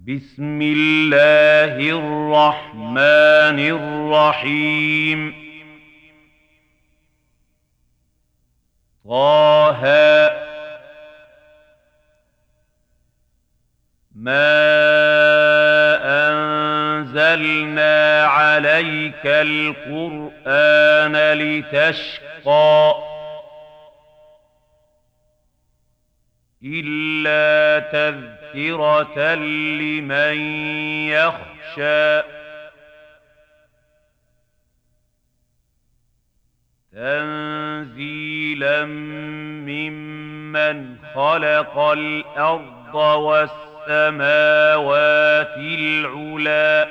بسم الله الرحمن الرحيم. طه ما أنزلنا عليك القرآن لتشقى إلا تذكرة لمن يخشى تنزيلا ممن خلق الأرض والسماوات العلى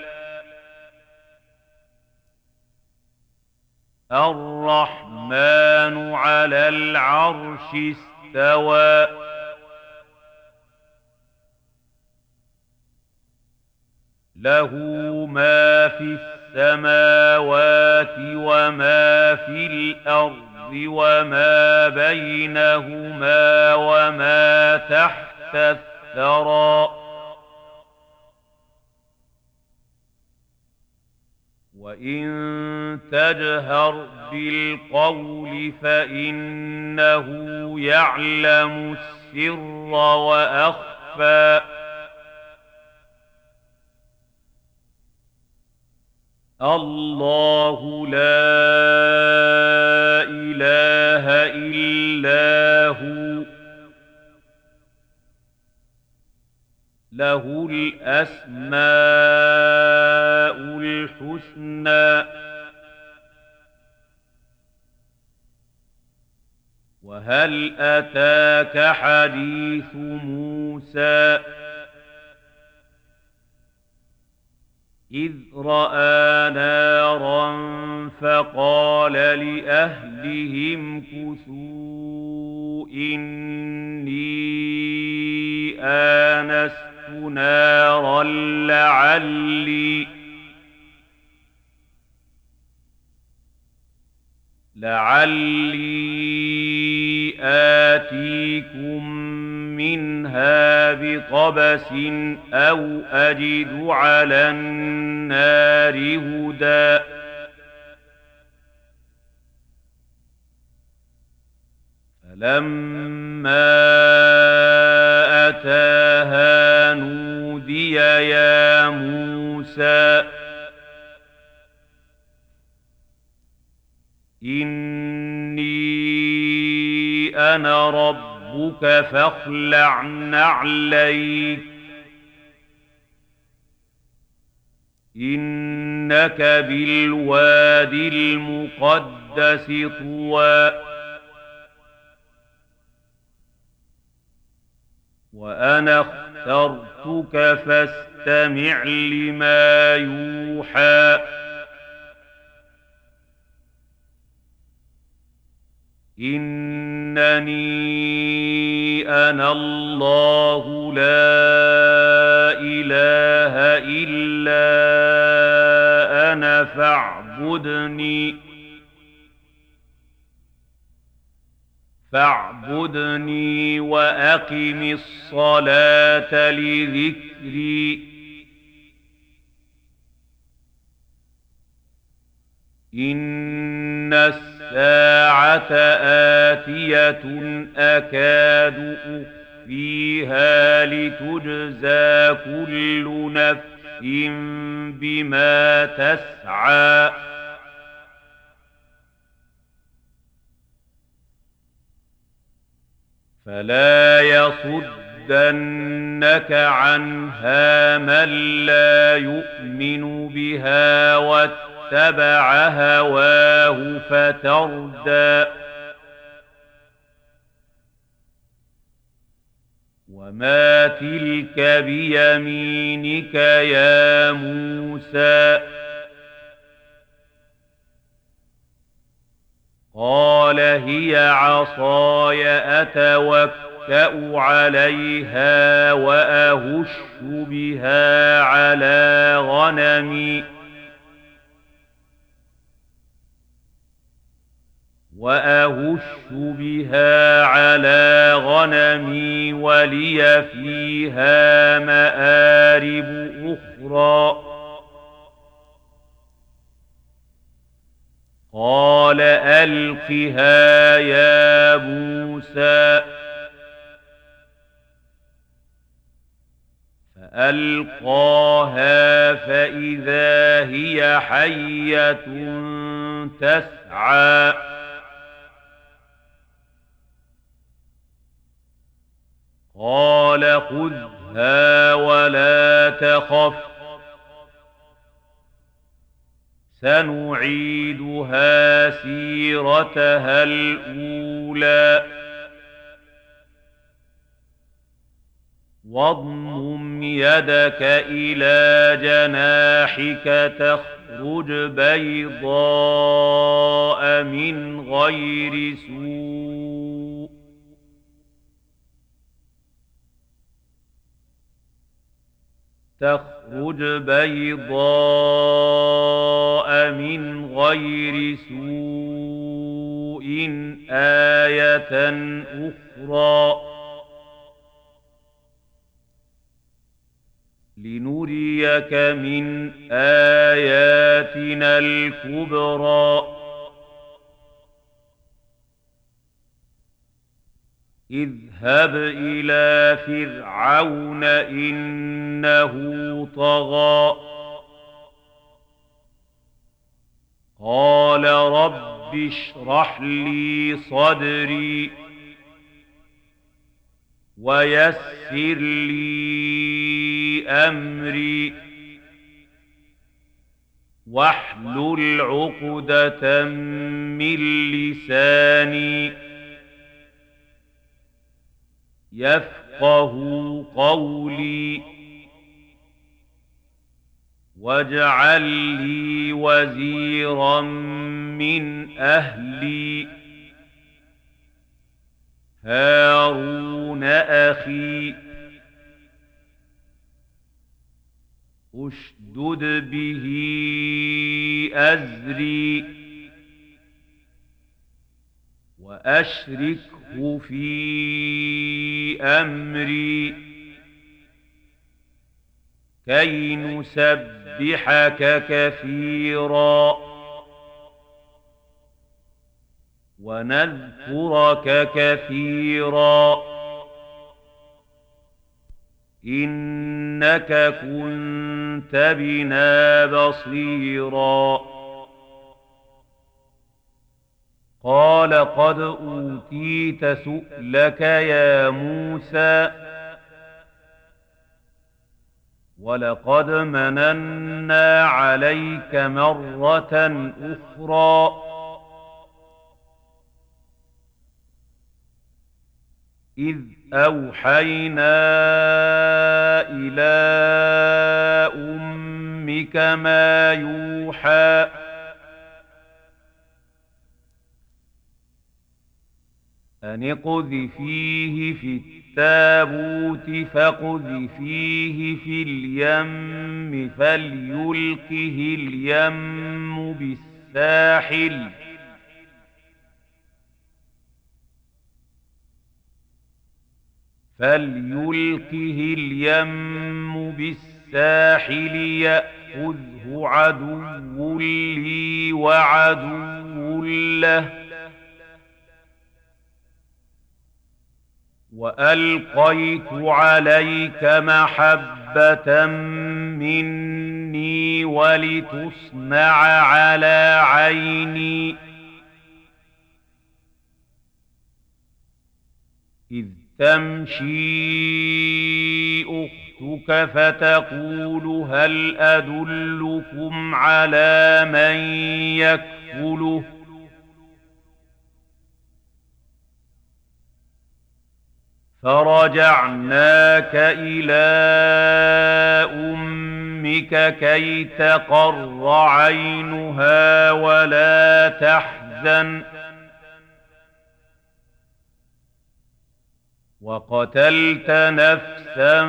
الرحمن على العرش استوى له ما في السماوات وما في الأرض وما بينهما وما تحت الثرى وإن تجهر بالقول فإنه يعلم السر وأخفى الله لا إله إلا هو له الأسماء الحسنى وهل أتاك حديث موسى إذ رأى نارا فقال لأهلهم كثوا إني آنست نارا لعلي آتيكم منها بقبس أو أجد على النار هدى فلما أتاها نودي يا موسى إني أنا ربك فاخلع نعليك إنك بالواد المقدس طوى وأنا اخترتك فاستمع لما يوحى إنني أنا الله لا إله إلا أنا فاعبدني وأقم الصلاة لذكري إن الساعة آتية أكاد أخفيها لتجزى كل نفس بما تسعى فلا يصدنك عنها من لا يؤمن بها واتبع هواه فتردى وما تلك بيمينك يا موسى قال هي عصاي أتوكأ عليها وأهش بها على غنمي ولي فيها مآرب مآرب أخرى. قال ألقها يا موسى. فألقاها فإذا هي حية تسعى. قال خذها ولا تخف سنعيدها سيرتها الأولى واضمم يدك إلى جناحك تخرج بيضاء من غير سوء آية أخرى لنريك من آياتنا الكبرى. اذهب إلى فرعون إنه طغى. قال رب اشرح لي صدري ويسر لي أمري واحلل عقدة من لساني يفقه قولي واجعل لي وزيرا من أهلي هارون أخي اشدد به أزري وأشركه في أمري كي نسبحك كثيرا ونذكرك كثيرا إنك كنت بنا بصيرا. قال قد أوتيت سؤلك يا موسى ولقد مننا عليك مرة أخرى إذ أوحينا إلى أمك ما يوحى أن اقذفيه في التابوت فاقذفيه في اليم فليلقه اليم بالساحل يأخذه عدو لي وعدو له وألقيت عليك محبة مني ولتصنع على عيني إذ تمشي أختك فتقول هل أدلكم على من يكفله فرجعناك إلى أمك كي تقر عينها ولا تحزن وقتلت نفسا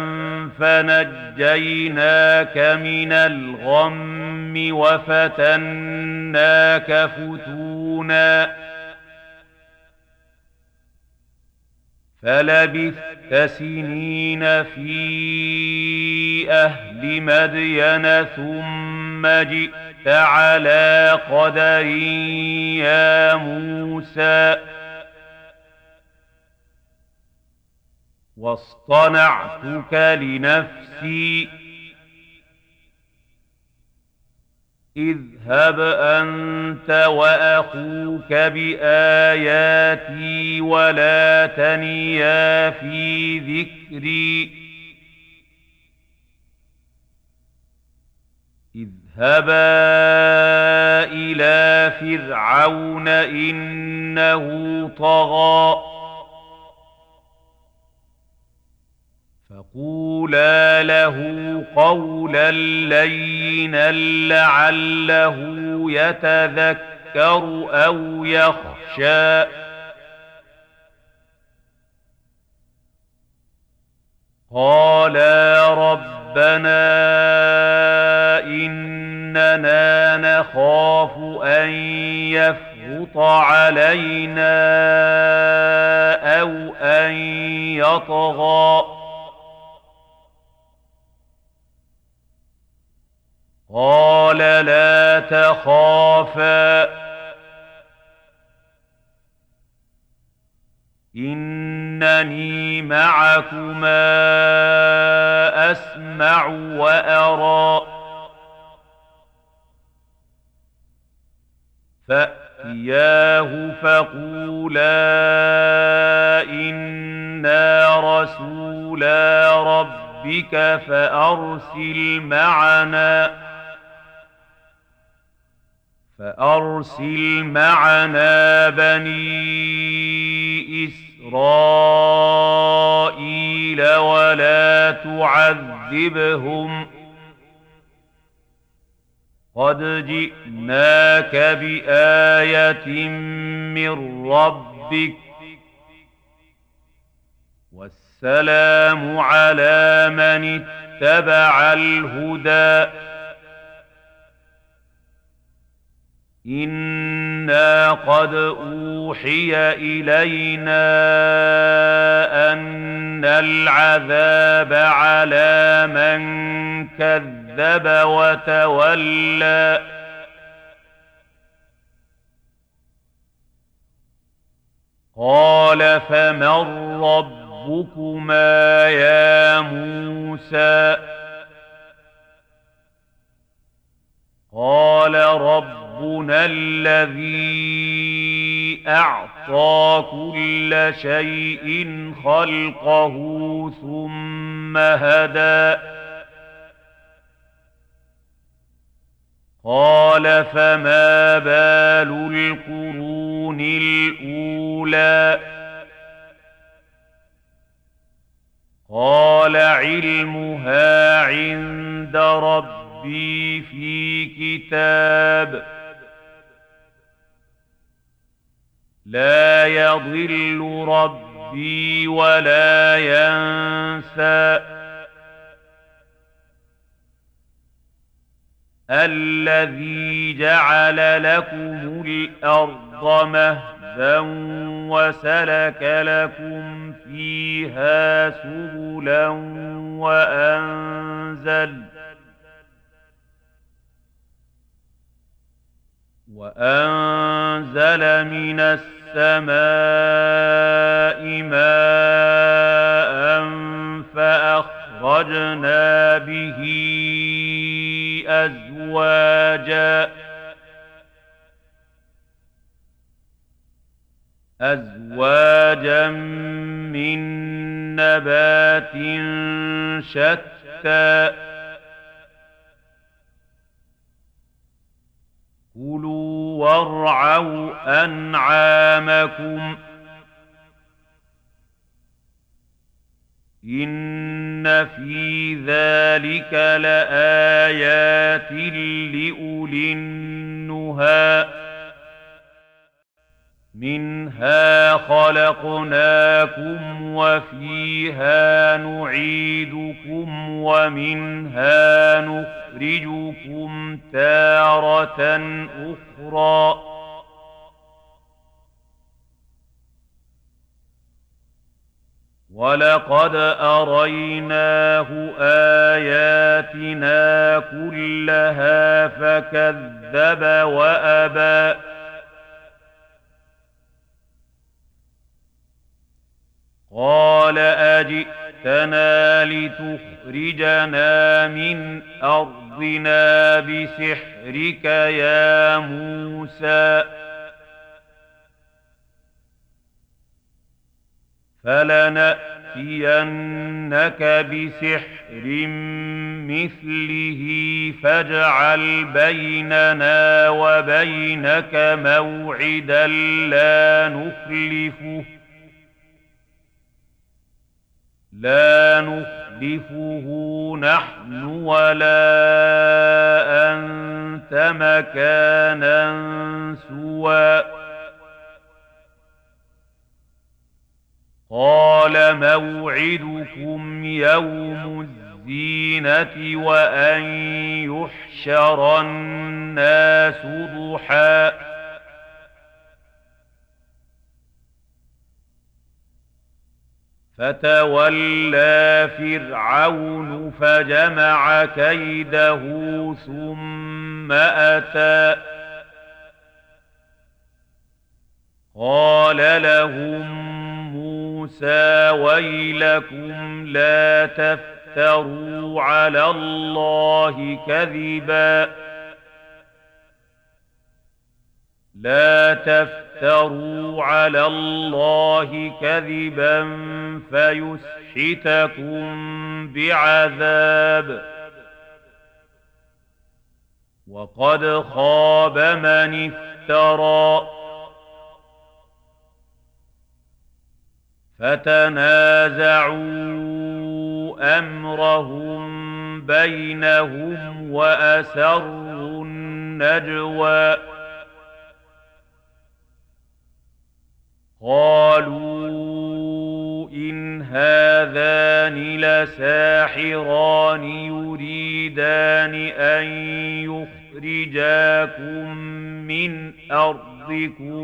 فنجيناك من الغم وفتناك فتونا فلبثت سنين في أهل مدين ثم جئت على قدر يا موسى واصطنعتك لنفسي اذهب أنت وأخوك بآياتي ولا تنيا في ذكري اذهبا إلى فرعون إنه طغى فقولا له قولا لينا لعله يتذكر أو يخشى قالا ربنا إننا نخاف أن يفرط علينا أو أن يطغى قال لا تخافا إنني معكما أسمع وأرى فأتياه فقولا إنا رسولا ربك فأرسل معنا بني إسرائيل ولا تعذبهم قد جئناك بآية من ربك والسلام على من اتبع الهدى إنا قد أوحي إلينا أن العذاب على من كذب وتولى قال فمن ربكما يا موسى قال ربنا الذي أعطى كل شيء خلقه ثم هدى قال فما بال القرون الأولى قال علمها عند ربي في كتاب لا يضل ربي ولا ينسى الذي جعل لكم الأرض مهدا وسلك لكم فيها سبلا وأنزل من السماء ماء فأخرجنا به أزواجا من نبات شتى كلوا وارعوا أنعامكم إن في ذلك لآيات لأولي النهى منها خلقناكم وفيها نعيدكم ومنها نخرجكم تارة أخرى ولقد أريناه آياتنا كلها فكذب وأبى قال أجئتنا لتخرجنا من أرضنا بسحرك يا موسى فلنأتينك بسحر مثله فاجعل بيننا وبينك موعدا لا نخلفه نحن ولا أنت مكانا سوى قال موعدكم يوم الزينة وأن يحشر الناس ضحى فتولى فرعون فجمع كيده ثم أتى قال لهم موسى ويلكم لا تفتروا على الله كذبا فيسحتكم بعذاب وقد خاب من افترى فتنازعوا أمرهم بينهم وأسروا النجوى قالوا إن هذان لساحران يريدان أن يخرجاكم من أرضكم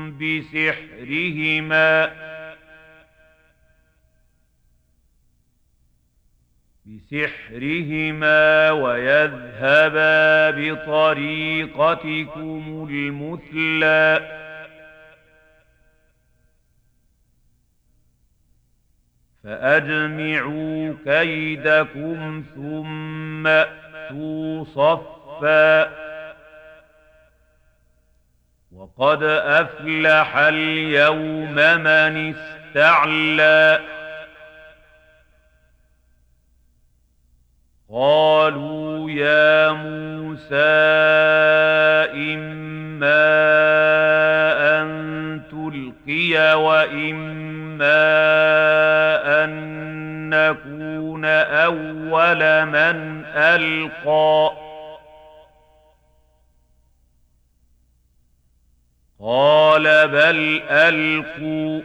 بسحرهما ويذهبا بطريقتكم المثلى فأجمعوا كيدكم ثم أتوا صفا وقد أفلح اليوم من استعلى قالوا يا موسى إما أن تلقي وإما أن نكون أول من ألقى قال بل ألقوا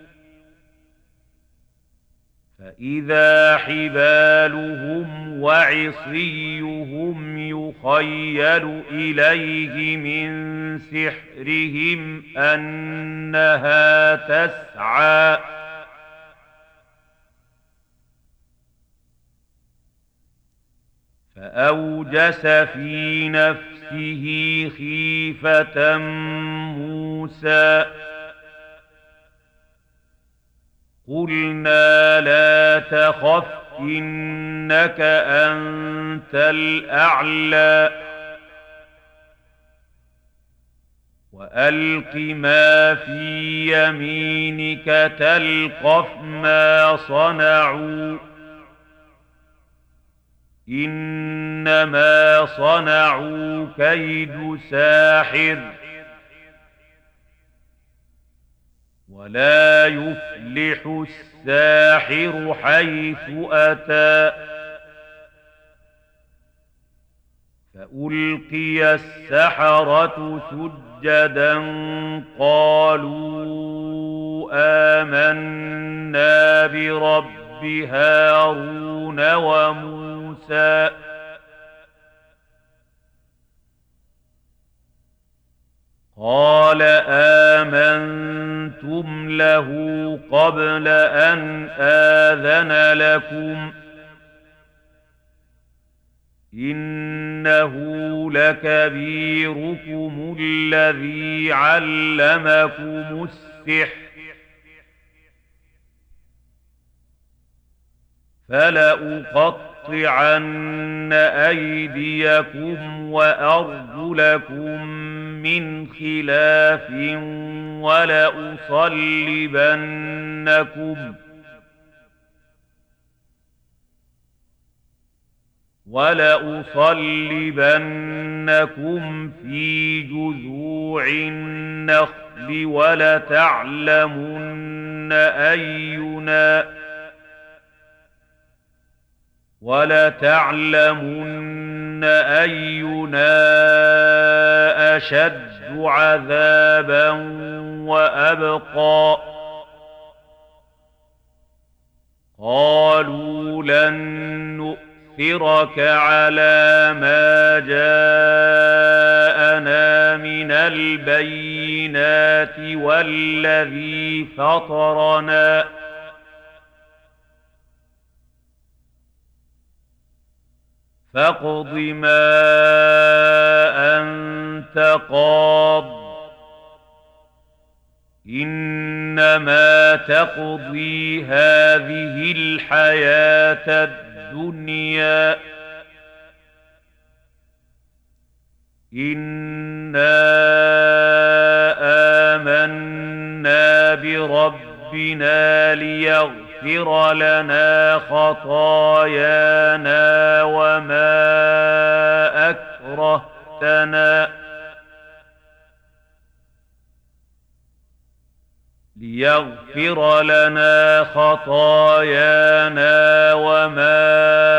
فإذا حبالهم وعصيهم يخيل إليه من سحرهم أنها تسعى فأوجس في نفسه خيفة موسى قلنا لا تخف إنك أنت الأعلى وألق ما في يمينك تلقف ما صنعوا إنما صنعوا كيد ساحر ولا يفلح الساحر حيث أتى فألقي السحرة سجدا قالوا آمنا برب هارون وموسى قال آمنتم له قبل أن آذن لكم إنه لكبيركم الذي علمكم السحر فلأقطعن أيديكم وأرجلكم من خلاف ولأصلبنكم في جذوع النخل ولتعلمن أينا أشد عذابا وأبقى قالوا لن نؤثرك على ما جاءنا من البينات والذي فطرنا فاقض ما أنت قاض إنما تقضي هذه الحياة الدنيا إنا آمنا بربنا ليغفر لنا خطايانا وما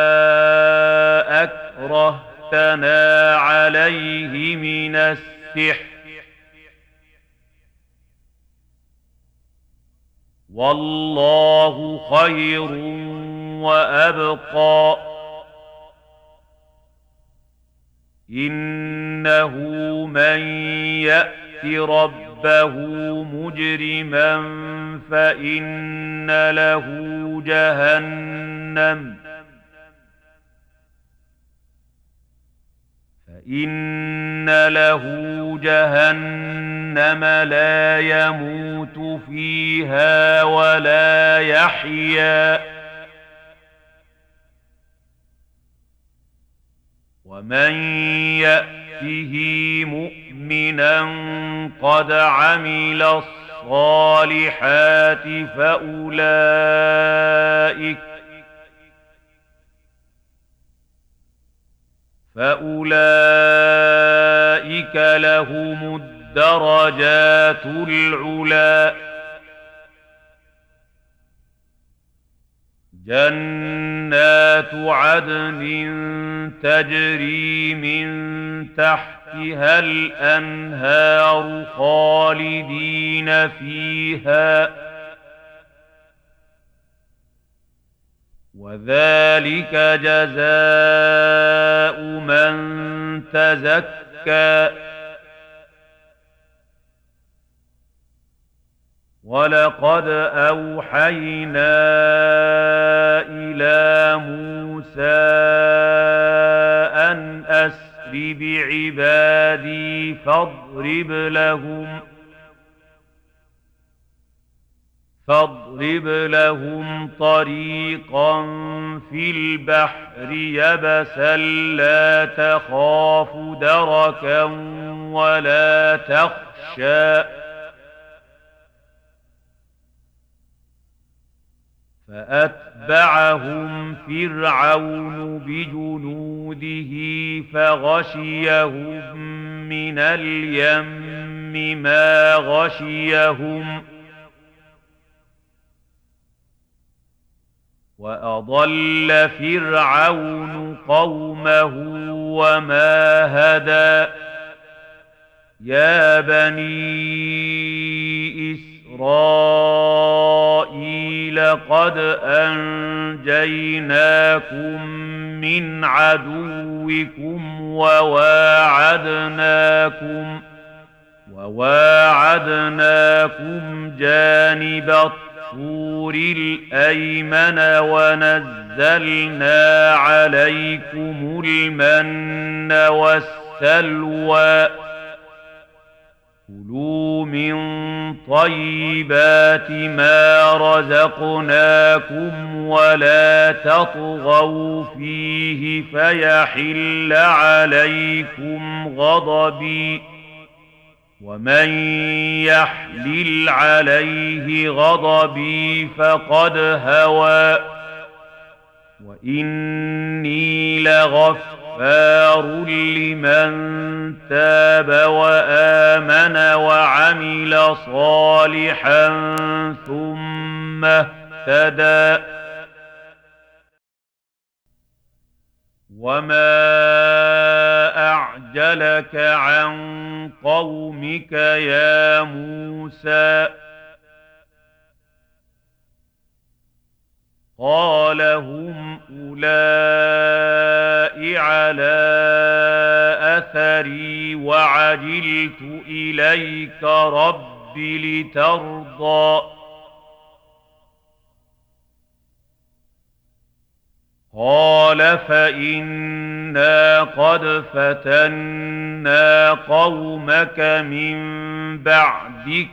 أكرهتنا عليه من السحر والله خير وأبقى إنه من يأت ربه مجرما فإن له جهنم لا يموت فيها ولا يحيا ومن يأته مؤمنا قد عمل الصالحات فأولئك لهم الدرجات العلى جنات عدن تجري من تحتها الأنهار خالدين فيها وذلك جزاء من تزكى ولقد أوحينا إلى موسى أن أسر بعبادي فاضرب لهم طريقا في البحر يبسا لا تخاف دركا ولا تخشى فأتبعهم فرعون بجنوده فغشيهم من اليم ما غشيهم وأضل فرعون قومه وما هدى يا بني إسرائيل قد أنجيناكم من وواعدناكم جانب الطور الأيمن ونزلنا عليكم المن والسلوى كلوا من طيبات ما رزقناكم ولا تطغوا فيه فيحل عليكم غضبي ومن يحلل عليه غضبي فقد هوى وإني لغفار لمن تاب وآمن وعمل صالحا ثم اهتدى وما أعجلك عن قومك يا موسى قال هم أولئك على أثري وعجلت إليك رب لترضى قال فإنا قد فتنا قومك من بعدك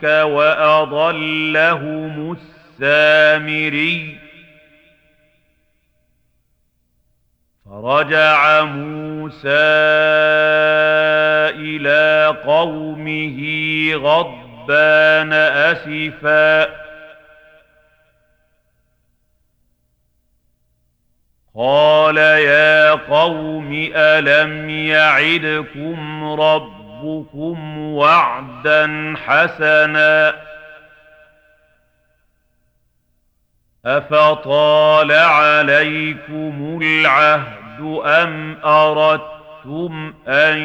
وأضلهم السامري فرجع موسى إلى قومه غضبان أسفا قال يا قوم ألم يعدكم ربكم وعدا حسنا أفطال عليكم العهد أم أردتم أن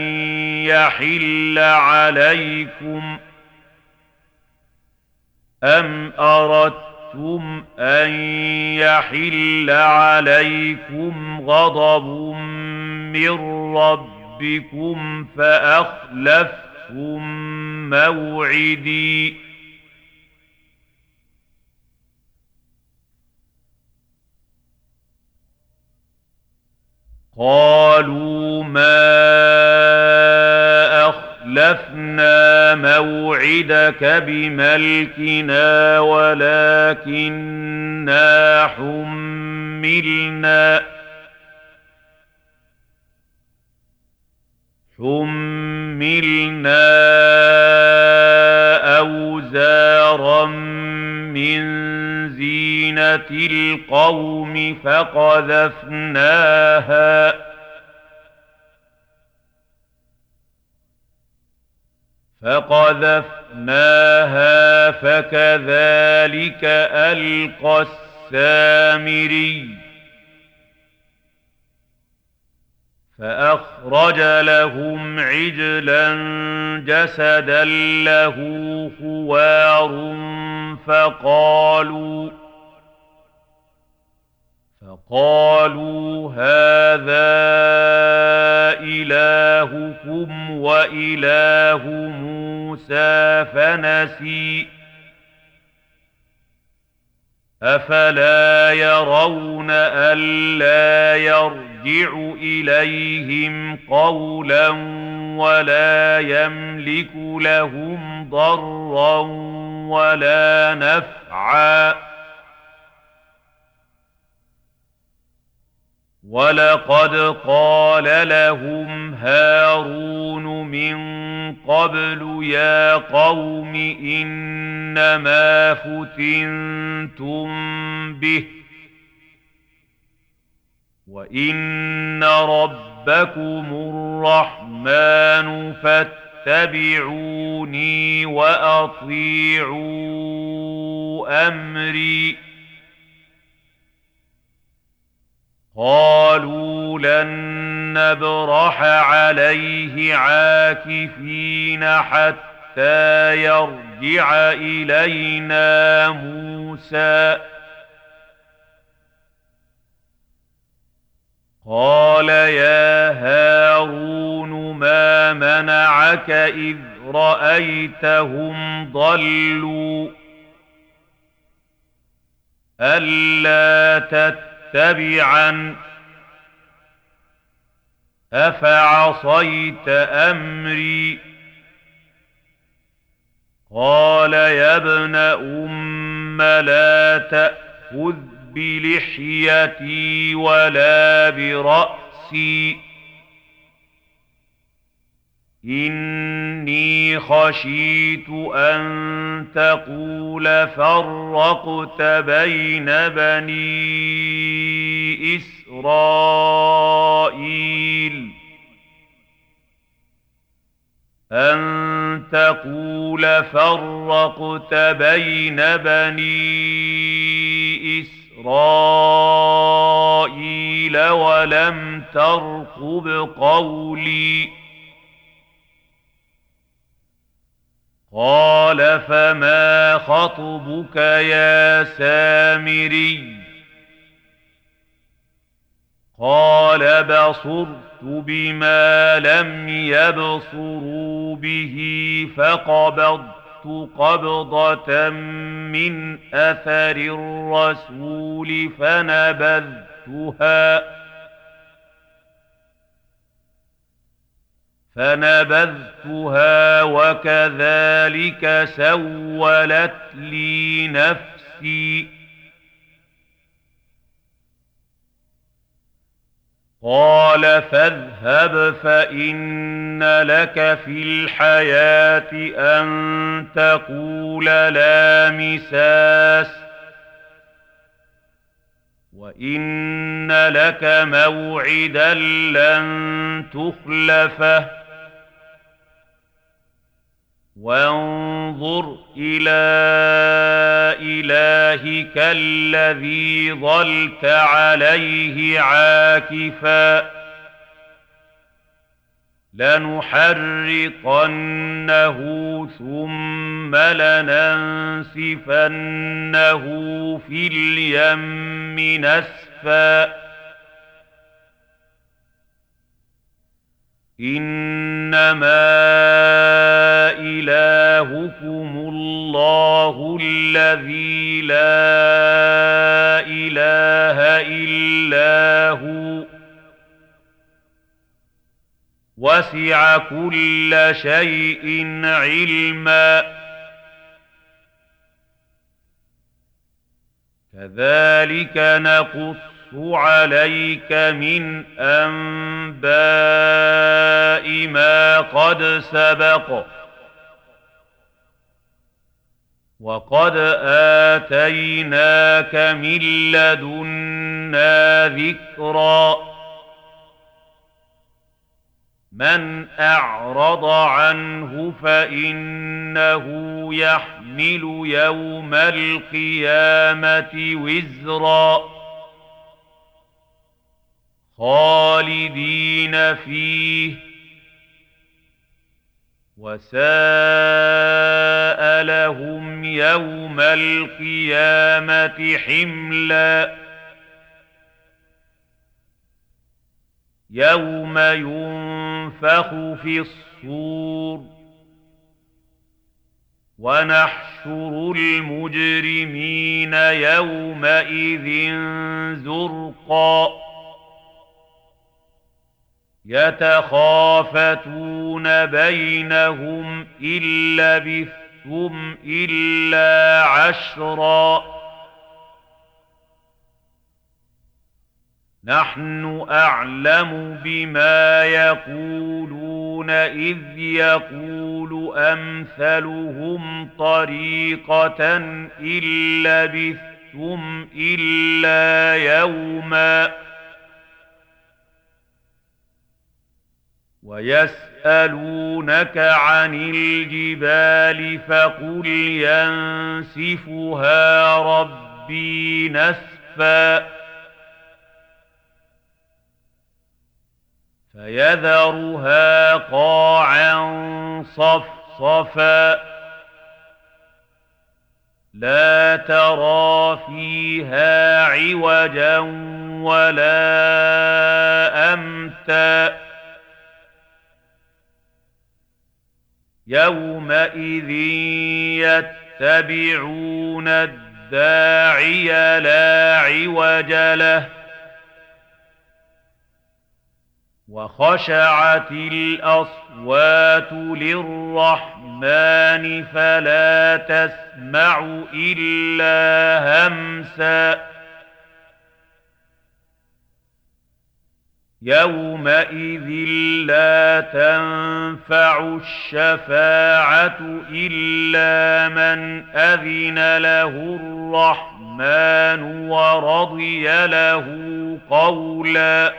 يحل عليكم غضب من ربكم فأخلفتم موعدي قالوا ما أخلفنا موعدك بملكنا ولكننا حملنا أوزارا من زينة القوم فقذفناها فكذلك ألقى السامري فأخرج لهم عجلا جسدا له خوار فقالوا هذا إلهكم وإله موسى فنسي أفلا يرون ألا يرجع إليهم قولا ولا يملك لهم ضرا ولا نفعا ولقد قال لهم هارون من قبل يا قوم إنما فتنتم به وإن ربكم الرحمن فاتبعوني وأطيعوا أمري قالوا لن نبرح عليه عاكفين حتى يرجع إلينا موسى قال يا هارون ما منعك معك إذ رأيتهم ضلوا ألا تتبعن أفعصيت أمري قال يا ابن أم لا تأخذ بلحيتي ولا برأسي إني خشيت أن تقول فرقت بين بني إسرائيل أن تقول فرقت بين بني إسرائيل ولم ترقب قولي قال فما خطبك يا سامري قال بصرت بما لم يبصروا به فقبضت قبضة من أثر الرسول فنبذتها وكذلك سولت لي نفسي قال فاذهب فإن لك في الحياة أن تقول لا مساس وإن لك موعدا لن تخلفه وانظر إلى إلهك الذي ظلت عليه عاكفا لنحرقنه ثم لننسفنه في اليم نسفا إنما إلهكم الله الذي لا إله إلا هو وسع كل شيء علما كذلك نقص عليك من أنباء ما قد سبق وقد آتيناك من لدنا ذكرا من أعرض عنه فإنه يحمل يوم القيامة وزرا خالدين فيه وساء لهم يوم القيامة حملا يوم ينفخ في الصور ونحشر المجرمين يومئذ زرقا يتخافتون بينهم إن لبثتم إلا عشرا نحن أعلم بما يقولون إذ يقول أمثلهم طريقة إن لبثتم إلا يوما ويسألونك عن الجبال فقل ينسفها ربي نسفا فيذرها قاعا صفصفا لا ترى فيها عوجا ولا أمتا يومئذ يتبعون الداعي لا عوج له وخشعت الأصوات للرحمن فلا تسمع إلا همسا يومئذ لا تنفع الشفاعة إلا من أذن له الرحمن ورضي له قولا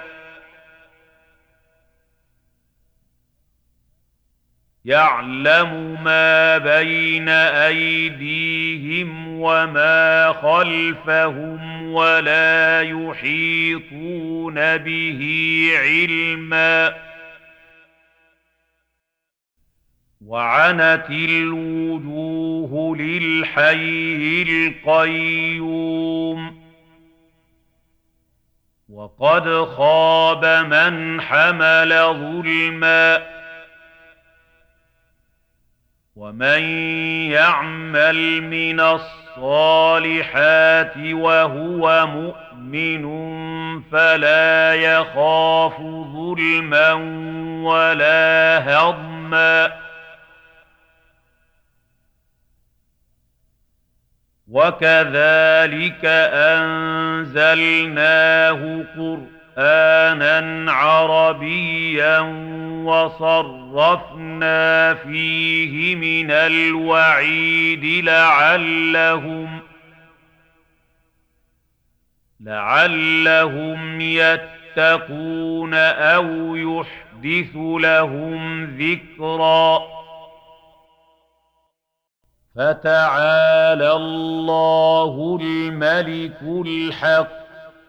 يعلم ما بين أيديهم وما خلفهم ولا يحيطون به علما وعنت الوجوه للحي القيوم وقد خاب من حمل ظلما ومن يعمل من الصالحات وهو مؤمن فلا يخاف ظلما ولا هضما وكذلك أنزلناه قرآنا عربيا وصرفنا فيه من الوعيد لعلهم يتقون أو يحدث لهم ذكرا فتعالى الله الملك الحق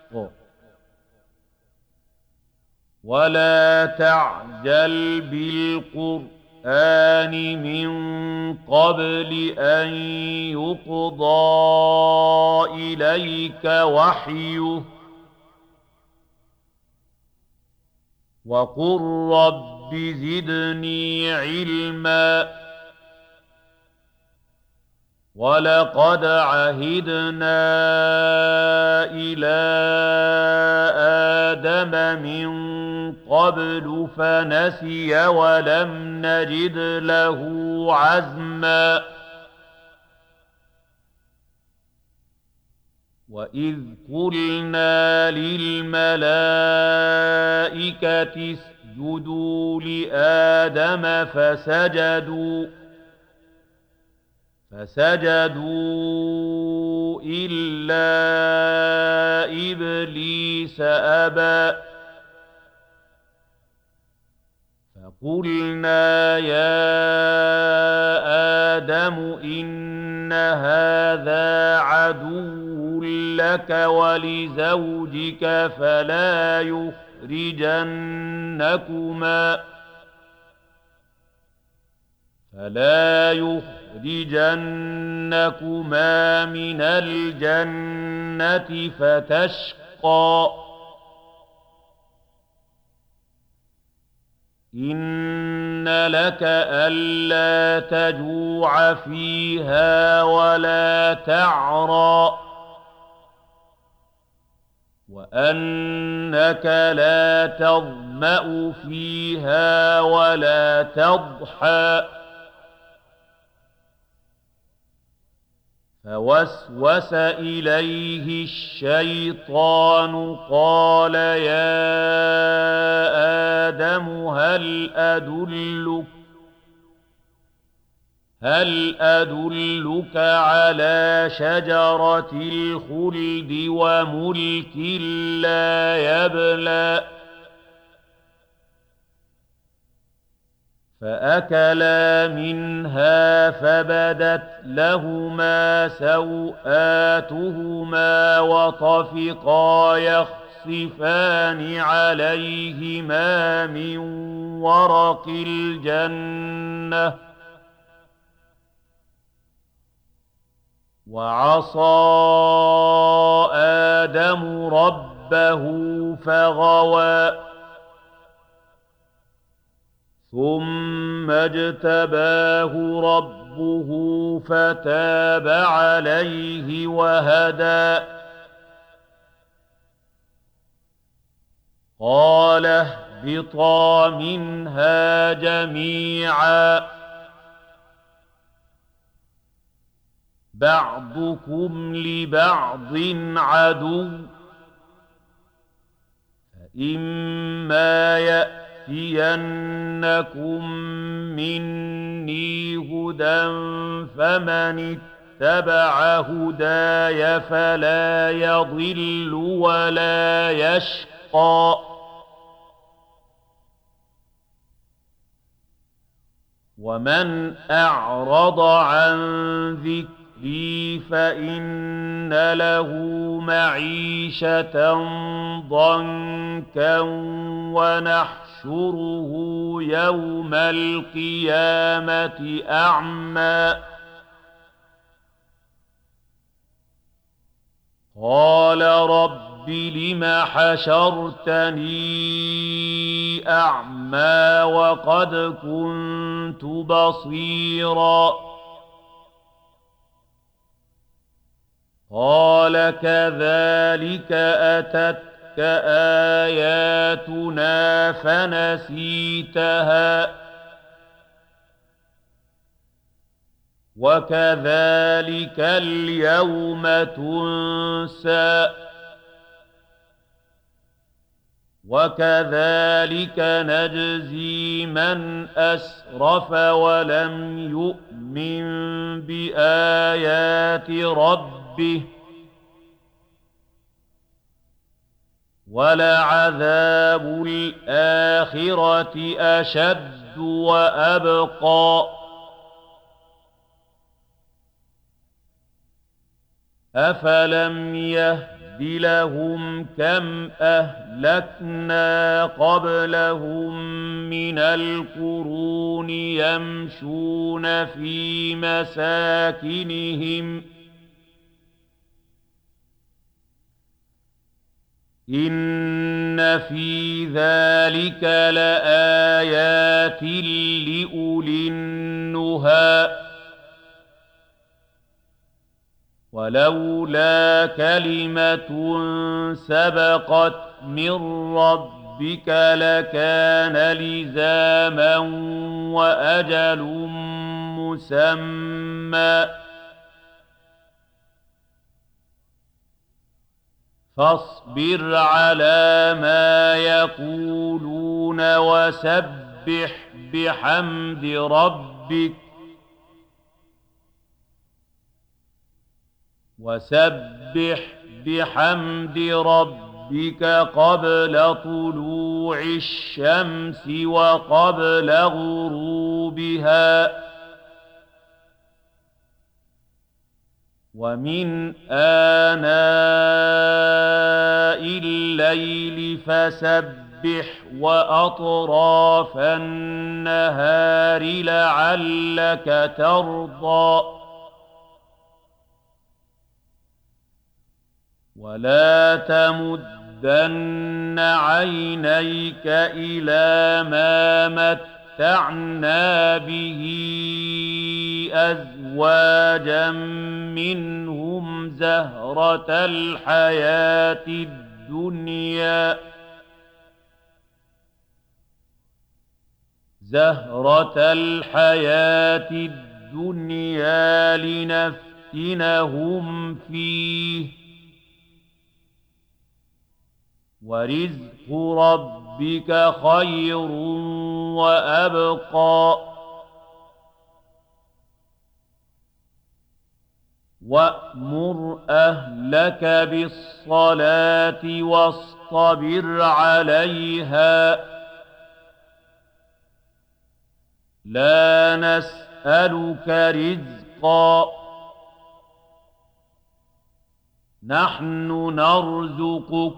ولا تعجل بالقرآن من قبل أن يقضى إليك وحيه وقل رب زدني علما ولقد عهدنا إلى آدم من قبل فنسي ولم نجد له عزما وإذ قلنا للملائكة اسجدوا لآدم فسجدوا إلا إبليس أبى فقلنا يا آدم إن هذا عدو لك ولزوجك فلا يخرجنكما من الجنة فتشقى إن لك ألا تجوع فيها ولا تعرى وأنك لا تظمأ فيها ولا تضحى فوسوس إليه الشيطان قال يا آدم هل أدلك على شجرة الخلد وملك لا يبلى فأكلا منها فبدت لهما سوآتهما وطفقا يخصفان عليهما من ورق الجنة وعصى آدم ربه فغوى ثم ثم اجتباه ربه فتاب عليه وهدى قال اهبطا منها جميعا بعضكم لبعض عدو فإما يأتينكم مني هدى فمن اتبع هداي فلا يضل ولا يشقى ومن أعرض عن ذكري فإن له معيشة ضنكا ونحشره يوم القيامة أعمى قال رب لم حشرتني أعمى وقد كنت بصيرا قال كذلك أتتك آياتنا فنسيتها وكذلك اليوم تنسى وكذلك نجزي من أسرف ولم يؤمن بآيات ربه ولعذاب الآخرة أشد وأبقى أفلم يهد لهم كم أهلكنا قبلهم من القرون يمشون في مساكنهم إن في ذلك لآيات لأولي النهى ولولا كلمة سبقت من ربك لكان لزاما وأجل مسمى فاصبر على ما يقولون وسبح بحمد ربك قبل طلوع الشمس وقبل غروبها ومن آناء الليل فسبح وأطراف النهار لعلك ترضى ولا تمدن عينيك إلى ما متعنا به أزواجا منهم زهرة الحياة الدنيا لنفتنهم فيه ورزق ربك خير وأبقى وأمر أهلك بالصلاة واصطبر عليها لا نسألك رزقا نحن نرزقك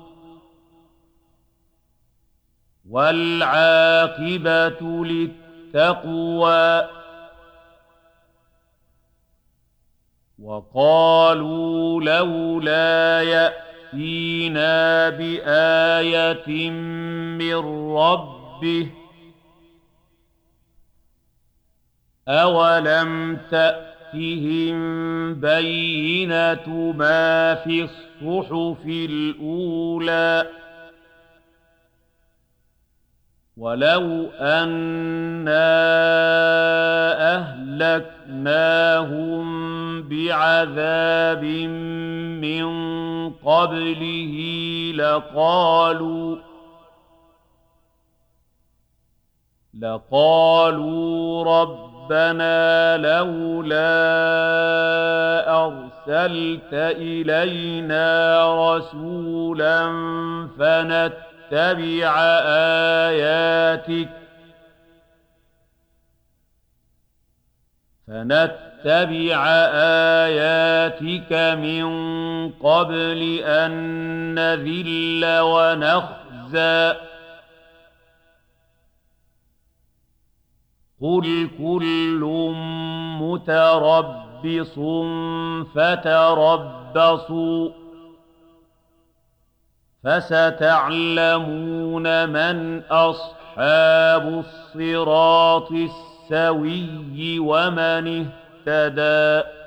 والعاقبة للتقوى وقالوا لولا يأتينا بآية من ربه أولم تأتهم بينة ما في الصحف الأولى ولو أنا أهلكناهم بعذاب من قبله لقالوا ربنا لولا أرسلت إلينا رسولا فنتبع آياتك من قبل أن نذل ونخزى قل كل متربص فتربصوا فستعلمون من أصحاب الصراط السوي ومن اهتدى